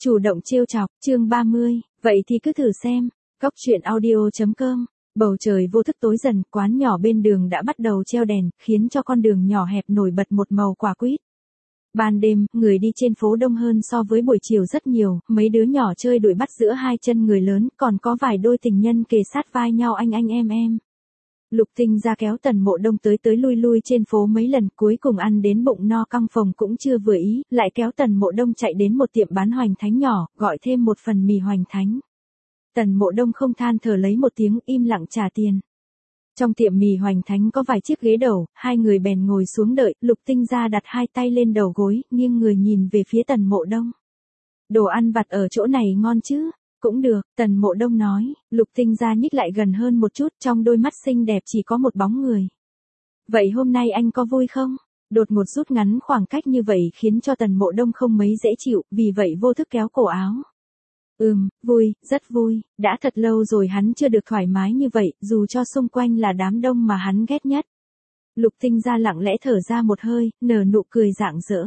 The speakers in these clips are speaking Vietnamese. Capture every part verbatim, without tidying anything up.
Chủ động trêu chọc, chương ba mươi, vậy thì cứ thử xem. Góc truyện audio chấm com. Bầu trời vô thức tối dần, quán nhỏ bên đường đã bắt đầu treo đèn, khiến cho con đường nhỏ hẹp nổi bật một màu quả quýt. Ban đêm, người đi trên phố đông hơn so với buổi chiều rất nhiều, mấy đứa nhỏ chơi đuổi bắt giữa hai chân người lớn, còn có vài đôi tình nhân kề sát vai nhau anh anh em em. Lục Tinh ra kéo Tần Mộ Đông tới tới lui lui trên phố mấy lần, cuối cùng ăn đến bụng no căng phồng cũng chưa vừa ý, lại kéo Tần Mộ Đông chạy đến một tiệm bán hoành thánh nhỏ, gọi thêm một phần mì hoành thánh. Tần Mộ Đông không than thở lấy một tiếng, im lặng trả tiền. Trong tiệm mì hoành thánh có vài chiếc ghế đầu, hai người bèn ngồi xuống đợi, Lục Tinh ra đặt hai tay lên đầu gối, nghiêng người nhìn về phía Tần Mộ Đông. Đồ ăn vặt ở chỗ này ngon chứ? Cũng được, Tần Mộ Đông nói. Lục Tinh ra nhích lại gần hơn một chút, trong đôi mắt xinh đẹp chỉ có một bóng người. Vậy hôm nay anh có vui không? Đột ngột rút ngắn khoảng cách như vậy khiến cho Tần Mộ Đông không mấy dễ chịu, vì vậy vô thức kéo cổ áo. Ừm, vui, rất vui, đã thật lâu rồi hắn chưa được thoải mái như vậy, dù cho xung quanh là đám đông mà hắn ghét nhất. Lục Tinh ra lặng lẽ thở ra một hơi, nở nụ cười rạng rỡ.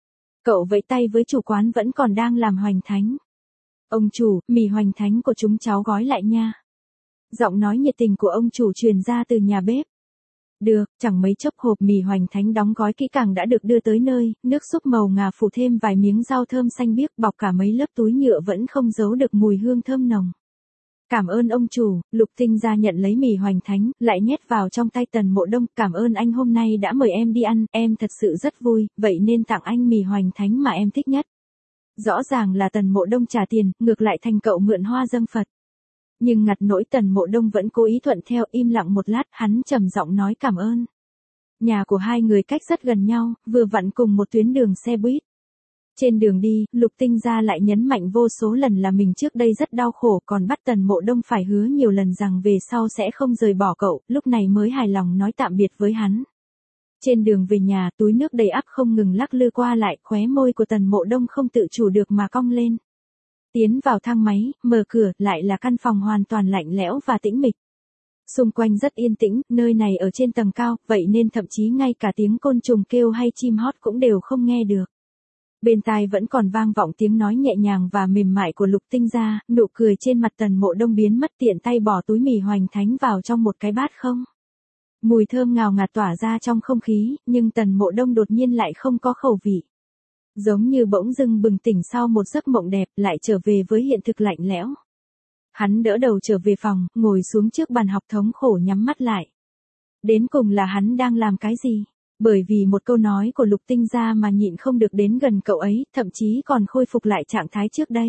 Cậu vẫy tay với chủ quán vẫn còn đang làm hoành thánh. Ông chủ, mì hoành thánh của chúng cháu gói lại nha. Giọng nói nhiệt tình của ông chủ truyền ra từ nhà bếp. Được, chẳng mấy chốc hộp mì hoành thánh đóng gói kỹ càng đã được đưa tới nơi, nước súp màu ngà phủ thêm vài miếng rau thơm xanh biếc bọc cả mấy lớp túi nhựa vẫn không giấu được mùi hương thơm nồng. Cảm ơn ông chủ. Lục Tinh ra nhận lấy mì hoành thánh, lại nhét vào trong tay Tần Mộ Đông. Cảm ơn anh hôm nay đã mời em đi ăn, em thật sự rất vui, vậy nên tặng anh mì hoành thánh mà em thích nhất. Rõ ràng là Tần Mộ Đông trả tiền, ngược lại thành cậu mượn hoa dâng Phật. Nhưng ngặt nỗi Tần Mộ Đông vẫn cố ý thuận theo, im lặng một lát, hắn trầm giọng nói cảm ơn. Nhà của hai người cách rất gần nhau, vừa vặn cùng một tuyến đường xe buýt. Trên đường đi, Lục Tinh ra lại nhấn mạnh vô số lần là mình trước đây rất đau khổ, còn bắt Tần Mộ Đông phải hứa nhiều lần rằng về sau sẽ không rời bỏ cậu, lúc này mới hài lòng nói tạm biệt với hắn. Trên đường về nhà, túi nước đầy ắp không ngừng lắc lư qua lại, khóe môi của Tần Mộ Đông không tự chủ được mà cong lên. Tiến vào thang máy, mở cửa, lại là căn phòng hoàn toàn lạnh lẽo và tĩnh mịch. Xung quanh rất yên tĩnh, nơi này ở trên tầng cao, vậy nên thậm chí ngay cả tiếng côn trùng kêu hay chim hót cũng đều không nghe được. Bên tai vẫn còn vang vọng tiếng nói nhẹ nhàng và mềm mại của Lục Tinh ra, nụ cười trên mặt Tần Mộ Đông biến mất, tiện tay bỏ túi mì hoành thánh vào trong một cái bát không. Mùi thơm ngào ngạt tỏa ra trong không khí, nhưng Tần Mộ Đông đột nhiên lại không có khẩu vị. Giống như bỗng dưng bừng tỉnh sau một giấc mộng đẹp, lại trở về với hiện thực lạnh lẽo. Hắn đỡ đầu trở về phòng, ngồi xuống trước bàn học thống khổ nhắm mắt lại. Đến cùng là hắn đang làm cái gì? Bởi vì một câu nói của Lục Tinh ra mà nhịn không được đến gần cậu ấy, thậm chí còn khôi phục lại trạng thái trước đây.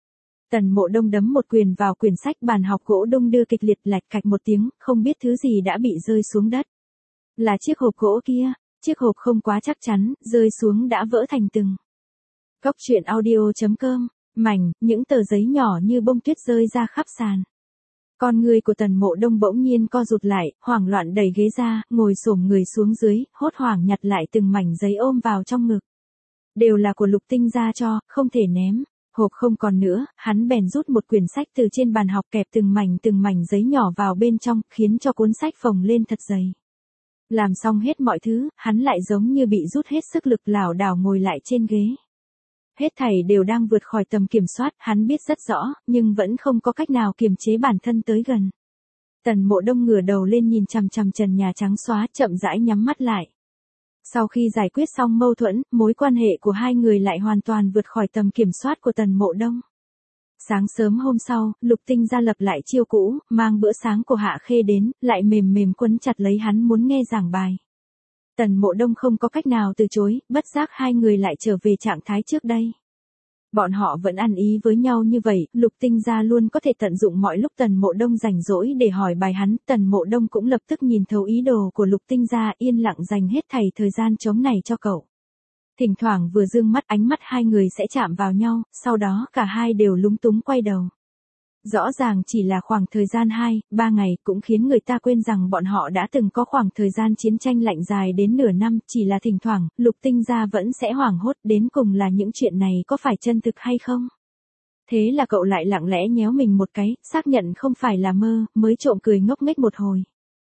Tần Mộ Đông đấm một quyền vào quyển sách, bàn học gỗ đung đưa kịch liệt, lạch cạch một tiếng, không biết thứ gì đã bị rơi xuống đất. Là chiếc hộp gỗ kia, chiếc hộp không quá chắc chắn, rơi xuống đã vỡ thành từng. Góc truyện audio chấm com, mảnh, những tờ giấy nhỏ như bông tuyết rơi ra khắp sàn. Con người của Tần Mộ Đông bỗng nhiên co rụt lại, hoảng loạn đẩy ghế ra, ngồi xổm người xuống dưới, hốt hoảng nhặt lại từng mảnh giấy ôm vào trong ngực. Đều là của Lục Tinh ra cho, không thể ném. Hộp không còn nữa, hắn bèn rút một quyển sách từ trên bàn học, kẹp từng mảnh từng mảnh giấy nhỏ vào bên trong, khiến cho cuốn sách phồng lên thật dày. Làm xong hết mọi thứ, hắn lại giống như bị rút hết sức lực, lảo đảo ngồi lại trên ghế. Hết thảy đều đang vượt khỏi tầm kiểm soát, hắn biết rất rõ, nhưng vẫn không có cách nào kiềm chế bản thân tới gần. Tần Mộ Đông ngửa đầu lên nhìn chằm chằm trần nhà trắng xóa, chậm rãi nhắm mắt lại. Sau khi giải quyết xong mâu thuẫn, mối quan hệ của hai người lại hoàn toàn vượt khỏi tầm kiểm soát của Tần Mộ Đông. Sáng sớm hôm sau, Lục Tinh ra lập lại chiêu cũ, mang bữa sáng của Hạ Khê đến, lại mềm mềm quấn chặt lấy hắn muốn nghe giảng bài. Tần Mộ Đông không có cách nào từ chối, bất giác hai người lại trở về trạng thái trước đây. Bọn họ vẫn ăn ý với nhau như vậy, Lục Tinh ra luôn có thể tận dụng mọi lúc Tần Mộ Đông rảnh rỗi để hỏi bài hắn, Tần Mộ Đông cũng lập tức nhìn thấu ý đồ của Lục Tinh ra, yên lặng dành hết thảy thời gian trống này cho cậu. Thỉnh thoảng vừa dương mắt, ánh mắt hai người sẽ chạm vào nhau, sau đó cả hai đều lúng túng quay đầu. Rõ ràng chỉ là khoảng thời gian hai, ba ngày, cũng khiến người ta quên rằng bọn họ đã từng có khoảng thời gian chiến tranh lạnh dài đến nửa năm, chỉ là thỉnh thoảng, Lục Tinh ra vẫn sẽ hoảng hốt, đến cùng là những chuyện này có phải chân thực hay không? Thế là cậu lại lặng lẽ nhéo mình một cái, xác nhận không phải là mơ, mới trộm cười ngốc nghếch một hồi.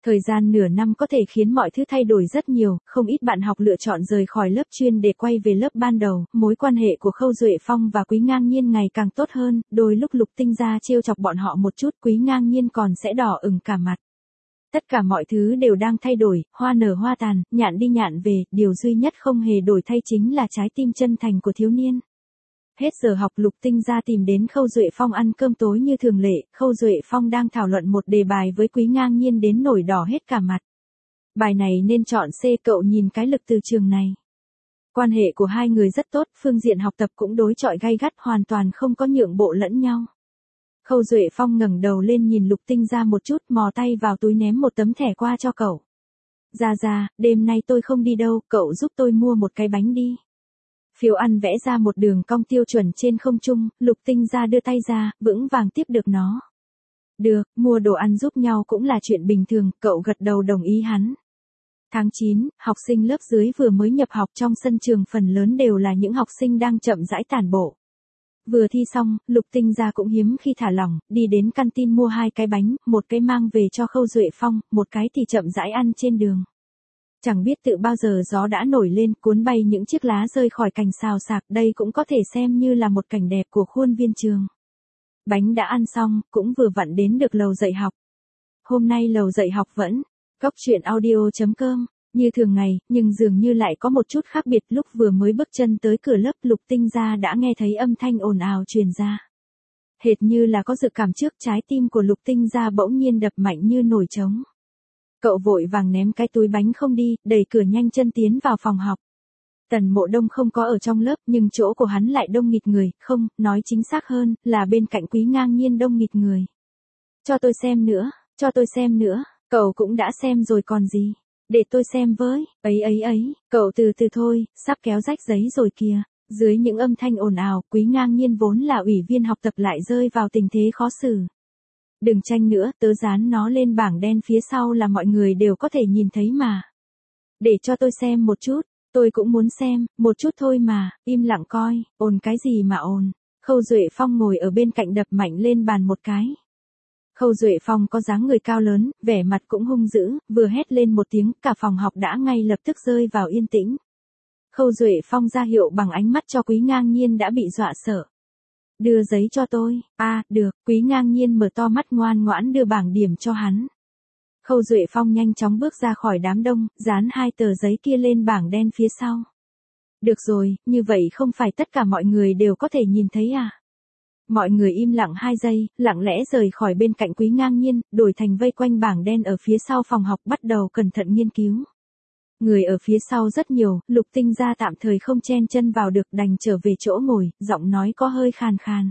Thời gian nửa năm có thể khiến mọi thứ thay đổi rất nhiều, không ít bạn học lựa chọn rời khỏi lớp chuyên để quay về lớp ban đầu, mối quan hệ của Khâu Duệ Phong và Quý Ngang Nhiên ngày càng tốt hơn, đôi lúc Lục Tinh Gia trêu chọc bọn họ một chút, Quý Ngang Nhiên còn sẽ đỏ ửng cả mặt. Tất cả mọi thứ đều đang thay đổi, hoa nở hoa tàn, nhạn đi nhạn về, điều duy nhất không hề đổi thay chính là trái tim chân thành của thiếu niên. Hết giờ học Lục Tinh Gia tìm đến Khâu Duệ Phong ăn cơm tối như thường lệ, Khâu Duệ Phong đang thảo luận một đề bài với Quý Ngang Nhiên đến nổi đỏ hết cả mặt. Bài này nên chọn C, cậu nhìn cái lực từ trường này. Quan hệ của hai người rất tốt, phương diện học tập cũng đối chọi gay gắt, hoàn toàn không có nhượng bộ lẫn nhau. Khâu Duệ Phong ngẩng đầu lên nhìn Lục Tinh Gia một chút, mò tay vào túi ném một tấm thẻ qua cho cậu. Gia Gia, đêm nay tôi không đi đâu, cậu giúp tôi mua một cái bánh đi. Phiếu ăn vẽ ra một đường cong tiêu chuẩn trên không trung, Lục Tinh Gia đưa tay ra, vững vàng tiếp được nó. Được, mua đồ ăn giúp nhau cũng là chuyện bình thường, cậu gật đầu đồng ý hắn. Tháng chín, học sinh lớp dưới vừa mới nhập học, trong sân trường phần lớn đều là những học sinh đang chậm rãi tản bộ. Vừa thi xong, Lục Tinh Gia cũng hiếm khi thả lỏng, đi đến canteen mua hai cái bánh, một cái mang về cho Khâu Duệ Phong, một cái thì chậm rãi ăn trên đường. Chẳng biết tự bao giờ gió đã nổi lên, cuốn bay những chiếc lá rơi khỏi cành xào xạc, đây cũng có thể xem như là một cảnh đẹp của khuôn viên trường. Bánh đã ăn xong, cũng vừa vặn đến được lầu dạy học. Hôm nay lầu dạy học vẫn, góc truyện audio chấm com, như thường ngày, nhưng dường như lại có một chút khác biệt, lúc vừa mới bước chân tới cửa lớp, Lục Tinh Gia đã nghe thấy âm thanh ồn ào truyền ra. Hệt như là có dự cảm trước, trái tim của Lục Tinh Gia bỗng nhiên đập mạnh như nổi trống. Cậu vội vàng ném cái túi bánh không đi, đẩy cửa nhanh chân tiến vào phòng học. Tần Mộ Đông không có ở trong lớp, nhưng chỗ của hắn lại đông nghịt người, không, nói chính xác hơn, là bên cạnh Quý Ngang Nhiên đông nghịt người. Cho tôi xem nữa, cho tôi xem nữa, cậu cũng đã xem rồi còn gì. Để tôi xem với, ấy ấy ấy, cậu từ từ thôi, sắp kéo rách giấy rồi kìa. Dưới những âm thanh ồn ào, Quý Ngang Nhiên vốn là ủy viên học tập lại rơi vào tình thế khó xử. Đừng tranh nữa, tớ dán nó lên bảng đen phía sau là mọi người đều có thể nhìn thấy mà. Để cho tôi xem một chút, tôi cũng muốn xem, một chút thôi mà, im lặng coi, ồn cái gì mà ồn. Khâu Duệ Phong ngồi ở bên cạnh đập mạnh lên bàn một cái. Khâu Duệ Phong có dáng người cao lớn, vẻ mặt cũng hung dữ, vừa hét lên một tiếng, cả phòng học đã ngay lập tức rơi vào yên tĩnh. Khâu Duệ Phong ra hiệu bằng ánh mắt cho Quý Ngang Nhiên đã bị dọa sợ. Đưa giấy cho tôi, a à, được, Quý Ngang Nhiên mở to mắt ngoan ngoãn đưa bảng điểm cho hắn. Khâu Duệ Phong nhanh chóng bước ra khỏi đám đông, dán hai tờ giấy kia lên bảng đen phía sau. Được rồi, như vậy không phải tất cả mọi người đều có thể nhìn thấy à? Mọi người im lặng hai giây, lặng lẽ rời khỏi bên cạnh Quý Ngang Nhiên, đổi thành vây quanh bảng đen ở phía sau phòng học bắt đầu cẩn thận nghiên cứu. Người ở phía sau rất nhiều, Lục Tinh Gia tạm thời không chen chân vào được, đành trở về chỗ ngồi, giọng nói có hơi khàn khàn.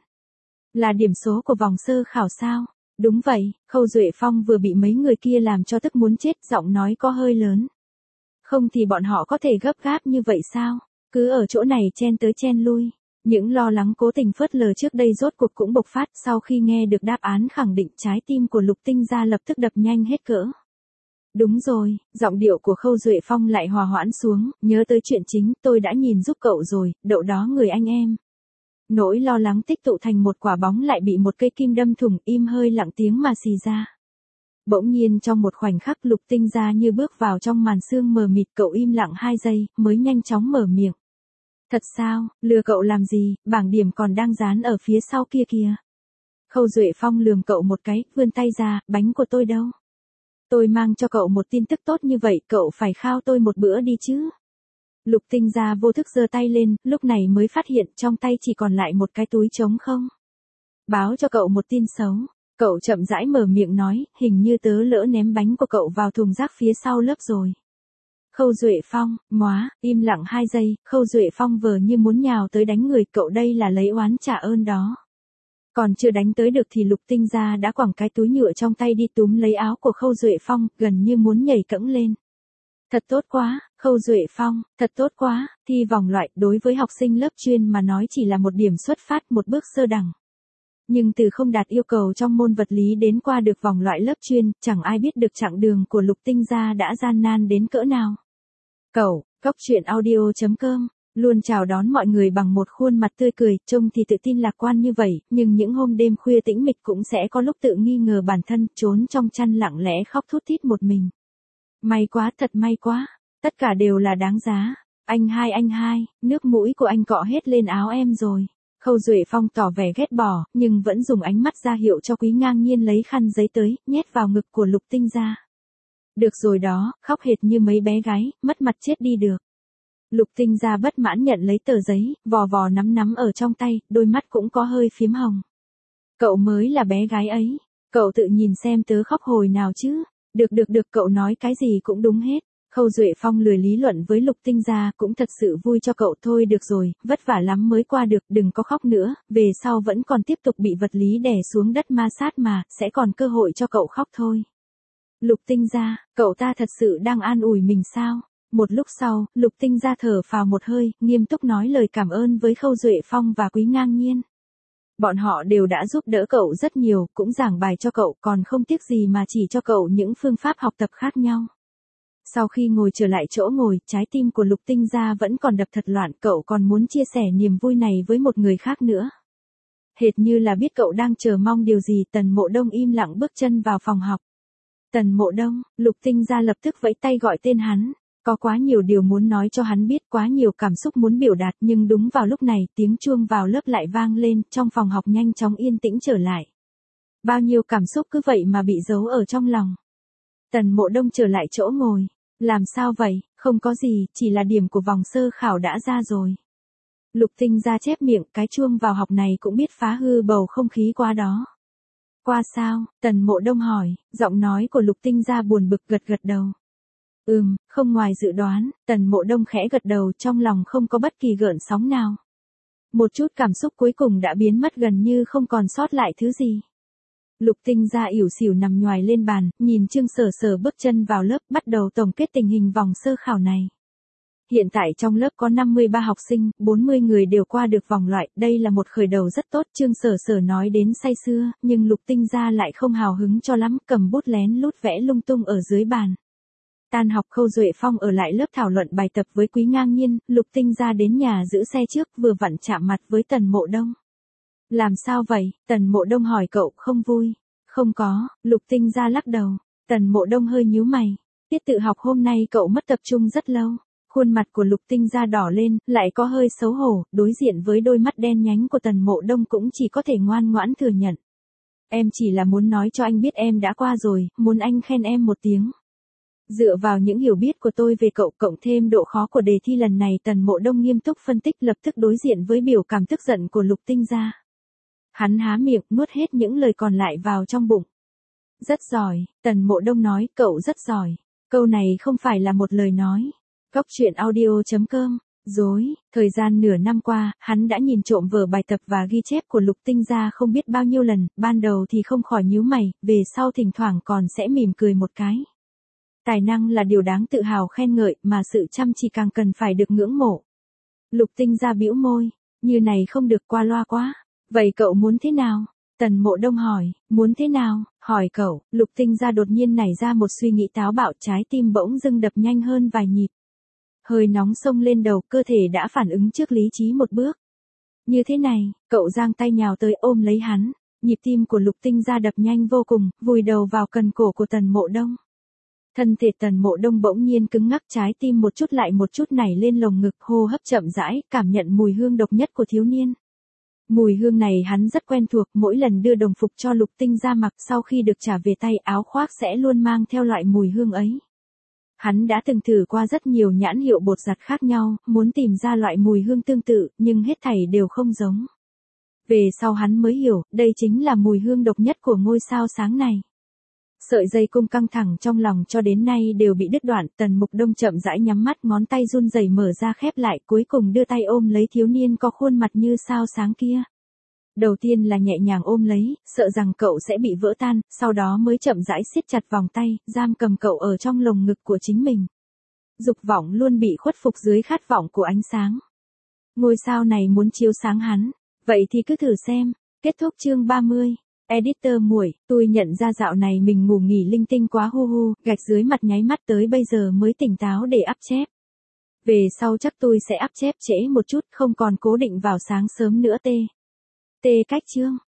Là điểm số của vòng sơ khảo sao? Đúng vậy, Khâu Duệ Phong vừa bị mấy người kia làm cho tức muốn chết, giọng nói có hơi lớn. Không thì bọn họ có thể gấp gáp như vậy sao? Cứ ở chỗ này chen tới chen lui. Những lo lắng cố tình phớt lờ trước đây rốt cuộc cũng bộc phát, sau khi nghe được đáp án khẳng định, trái tim của Lục Tinh Gia lập tức đập nhanh hết cỡ. Đúng rồi, giọng điệu của Khâu Duệ Phong lại hòa hoãn xuống, nhớ tới chuyện chính, tôi đã nhìn giúp cậu rồi, đậu đó người anh em. Nỗi lo lắng tích tụ thành một quả bóng lại bị một cây kim đâm thủng, im hơi lặng tiếng mà xì ra. Bỗng nhiên trong một khoảnh khắc Lục Tinh Gia như bước vào trong màn sương mờ mịt, cậu im lặng hai giây, mới nhanh chóng mở miệng. Thật sao, lừa cậu làm gì, bảng điểm còn đang dán ở phía sau kia kìa. Khâu Duệ Phong lườm cậu một cái, vươn tay ra, bánh của tôi đâu? Tôi mang cho cậu một tin tức tốt như vậy, cậu phải khao tôi một bữa đi chứ. Lục Tinh Gia vô thức giơ tay lên, lúc này mới phát hiện trong tay chỉ còn lại một cái túi trống không. Báo cho cậu một tin xấu. Cậu chậm rãi mở miệng nói, hình như tớ lỡ ném bánh của cậu vào thùng rác phía sau lớp rồi. Khâu Duệ Phong, móa, im lặng hai giây, Khâu Duệ Phong vờ như muốn nhào tới đánh người, cậu đây là lấy oán trả ơn đó. Còn chưa đánh tới được thì Lục Tinh Gia đã quẳng cái túi nhựa trong tay đi túm lấy áo của Khâu Duệ Phong, gần như muốn nhảy cẫng lên. Thật tốt quá, Khâu Duệ Phong, thật tốt quá, thi vòng loại đối với học sinh lớp chuyên mà nói chỉ là một điểm xuất phát, một bước sơ đẳng. Nhưng từ không đạt yêu cầu trong môn vật lý đến qua được vòng loại lớp chuyên, chẳng ai biết được chặng đường của Lục Tinh Gia đã gian nan đến cỡ nào. Cậu, góc truyện audio chấm com Luôn chào đón mọi người bằng một khuôn mặt tươi cười, trông thì tự tin lạc quan như vậy, nhưng những hôm đêm khuya tĩnh mịch cũng sẽ có lúc tự nghi ngờ bản thân, trốn trong chăn lặng lẽ khóc thút thít một mình. May quá, thật may quá, tất cả đều là đáng giá. Anh hai anh hai, nước mũi của anh cọ hết lên áo em rồi. Khâu Duệ Phong tỏ vẻ ghét bỏ, nhưng vẫn dùng ánh mắt ra hiệu cho Quý Ngang Nhiên lấy khăn giấy tới, nhét vào ngực của Lục Tinh Gia. Được rồi đó, khóc hệt như mấy bé gái, mất mặt chết đi được. Lục Tinh Gia bất mãn nhận lấy tờ giấy, vò vò nắm nắm ở trong tay, đôi mắt cũng có hơi phím hồng. Cậu mới là bé gái ấy, cậu tự nhìn xem tớ khóc hồi nào chứ. Được được được, cậu nói cái gì cũng đúng hết. Khâu Duệ Phong lười lý luận với Lục Tinh Gia, cũng thật sự vui cho cậu thôi. Được rồi, vất vả lắm mới qua được, đừng có khóc nữa, về sau vẫn còn tiếp tục bị vật lý đè xuống đất ma sát mà, sẽ còn cơ hội cho cậu khóc thôi. Lục Tinh Gia, cậu ta thật sự đang an ủi mình sao? Một lúc sau, Lục Tinh Gia thở phào một hơi, nghiêm túc nói lời cảm ơn với Khâu Duệ Phong và Quý Ngang Nhiên. Bọn họ đều đã giúp đỡ cậu rất nhiều, cũng giảng bài cho cậu, còn không tiếc gì mà chỉ cho cậu những phương pháp học tập khác nhau. Sau khi ngồi trở lại chỗ ngồi, trái tim của Lục Tinh Gia vẫn còn đập thật loạn, cậu còn muốn chia sẻ niềm vui này với một người khác nữa. Hệt như là biết cậu đang chờ mong điều gì, Tần Mộ Đông im lặng bước chân vào phòng học. Tần Mộ Đông, Lục Tinh Gia lập tức vẫy tay gọi tên hắn. Có quá nhiều điều muốn nói cho hắn biết, quá nhiều cảm xúc muốn biểu đạt, nhưng đúng vào lúc này, tiếng chuông vào lớp lại vang lên, trong phòng học nhanh chóng yên tĩnh trở lại. Bao nhiêu cảm xúc cứ vậy mà bị giấu ở trong lòng. Tần Mộ Đông trở lại chỗ ngồi. Làm sao vậy? Không có gì, chỉ là điểm của vòng sơ khảo đã ra rồi. Lục Tinh Gia chép miệng, cái chuông vào học này cũng biết phá hư bầu không khí qua đó. Qua sao? Tần Mộ Đông hỏi, giọng nói của Lục Tinh Gia buồn bực, gật gật đầu. Ừm, không ngoài dự đoán. Tần Mộ Đông khẽ gật đầu, trong lòng không có bất kỳ gợn sóng nào. Một chút cảm xúc cuối cùng đã biến mất, gần như không còn sót lại thứ gì. Lục Tinh Gia ỉu xìu nằm nhoài lên bàn, nhìn Trương Sở Sở bước chân vào lớp, bắt đầu tổng kết tình hình vòng sơ khảo này. Hiện tại trong lớp có năm mươi ba học sinh, bốn mươi người đều qua được vòng loại, đây là một khởi đầu rất tốt. Trương Sở Sở nói đến say sưa, nhưng Lục Tinh Gia lại không hào hứng cho lắm, cầm bút lén lút vẽ lung tung ở dưới bàn. Tan học, Khâu Duệ Phong ở lại lớp thảo luận bài tập với Quý Ngang Nhiên, Lục Tinh Gia đến nhà giữ xe trước, vừa vặn chạm mặt với Tần Mộ Đông. Làm sao vậy? Tần Mộ Đông hỏi cậu, không vui. Không có, Lục Tinh Gia lắc đầu. Tần Mộ Đông hơi nhíu mày. Tiết tự học hôm nay cậu mất tập trung rất lâu. Khuôn mặt của Lục Tinh Gia đỏ lên, lại có hơi xấu hổ, đối diện với đôi mắt đen nhánh của Tần Mộ Đông cũng chỉ có thể ngoan ngoãn thừa nhận. Em chỉ là muốn nói cho anh biết em đã qua rồi, muốn anh khen em một tiếng. Dựa vào những hiểu biết của tôi về cậu, cộng thêm độ khó của đề thi lần này, Tần Mộ Đông nghiêm túc phân tích, lập tức đối diện với biểu cảm tức giận của Lục Tinh Gia. Hắn há miệng, nuốt hết những lời còn lại vào trong bụng. Rất giỏi, Tần Mộ Đông nói, cậu rất giỏi. Câu này không phải là một lời nói. Góc truyện audio chấm com. Dối, thời gian nửa năm qua, hắn đã nhìn trộm vở bài tập và ghi chép của Lục Tinh Gia không biết bao nhiêu lần, ban đầu thì không khỏi nhíu mày, về sau thỉnh thoảng còn sẽ mỉm cười một cái. Tài năng là điều đáng tự hào khen ngợi, mà sự chăm chỉ càng cần phải được ngưỡng mộ. Lục Tinh Gia bĩu môi, như này không được, qua loa quá. Vậy cậu muốn thế nào? Tần Mộ Đông hỏi, muốn thế nào? Hỏi cậu, Lục Tinh Gia đột nhiên nảy ra một suy nghĩ táo bạo, trái tim bỗng dưng đập nhanh hơn vài nhịp. Hơi nóng xông lên đầu, cơ thể đã phản ứng trước lý trí một bước. Như thế này, cậu giang tay nhào tới ôm lấy hắn. Nhịp tim của Lục Tinh Gia đập nhanh vô cùng, vùi đầu vào cần cổ của Tần Mộ Đông. Thân thể Tần Mộ Đông bỗng nhiên cứng ngắc, trái tim một chút lại một chút nảy lên lồng ngực, hô hấp chậm rãi, cảm nhận mùi hương độc nhất của thiếu niên. Mùi hương này hắn rất quen thuộc, mỗi lần đưa đồng phục cho Lục Tinh Gia mặc, sau khi được trả về tay, áo khoác sẽ luôn mang theo loại mùi hương ấy. Hắn đã từng thử qua rất nhiều nhãn hiệu bột giặt khác nhau, muốn tìm ra loại mùi hương tương tự, nhưng hết thảy đều không giống. Về sau hắn mới hiểu, đây chính là mùi hương độc nhất của ngôi sao sáng này. Sợi dây cung căng thẳng trong lòng cho đến nay đều bị đứt đoạn, Tần Mục Đông chậm rãi nhắm mắt, ngón tay run rẩy mở ra khép lại, cuối cùng đưa tay ôm lấy thiếu niên có khuôn mặt như sao sáng kia. Đầu tiên là nhẹ nhàng ôm lấy, sợ rằng cậu sẽ bị vỡ tan, sau đó mới chậm rãi siết chặt vòng tay, giam cầm cậu ở trong lồng ngực của chính mình. Dục vọng luôn bị khuất phục dưới khát vọng của ánh sáng. Ngôi sao này muốn chiếu sáng hắn, vậy thì cứ thử xem. Kết thúc chương ba mươi. Editor muội, tôi nhận ra dạo này mình ngủ nghỉ linh tinh quá, hu hu, gạch dưới mặt nháy mắt tới bây giờ mới tỉnh táo để up chép. Về sau chắc tôi sẽ áp chép trễ một chút, không còn cố định vào sáng sớm nữa tê. Tê cách chương.